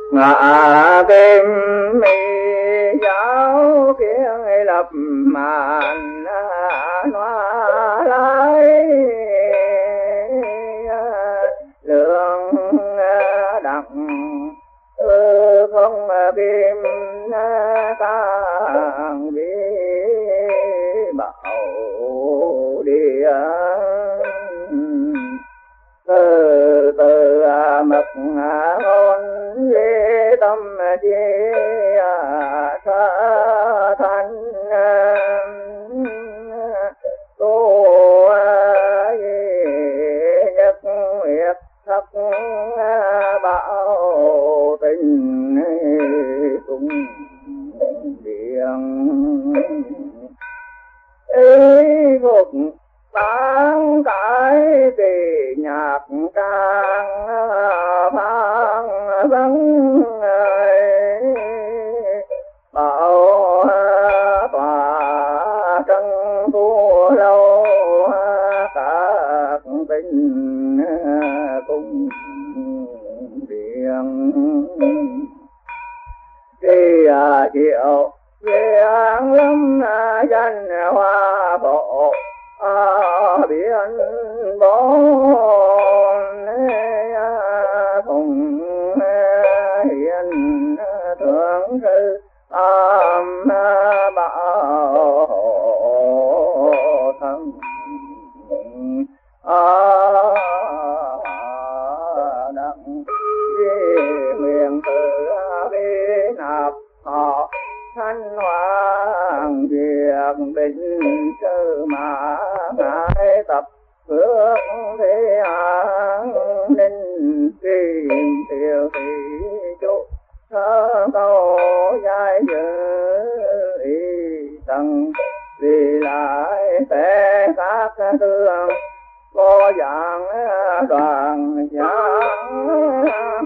ngã kim mi giáo kia lập màn noa lai lượng đặng không kim càng đi bảo địa từ từ mật ngôn lê tâm chi sa thanh tu nhất nguyệt thất bảo tình cùng điện ý phục bán cái thì nhạc trang vang vắng bảo tòa trăng tu lâu các tình cùng điện đi chiều vang lâm danh hoa bộ biển bốn cùng hiền thượng sư bảo thân đặng nguyện từ bi nạp họ thanh hoàng việc bình sư mà ngài tập phước thế an ninh tìm tiêu thị chủ thơ câu giai dự ý tầng vì lại sẽ các tương có dạng đoàn giang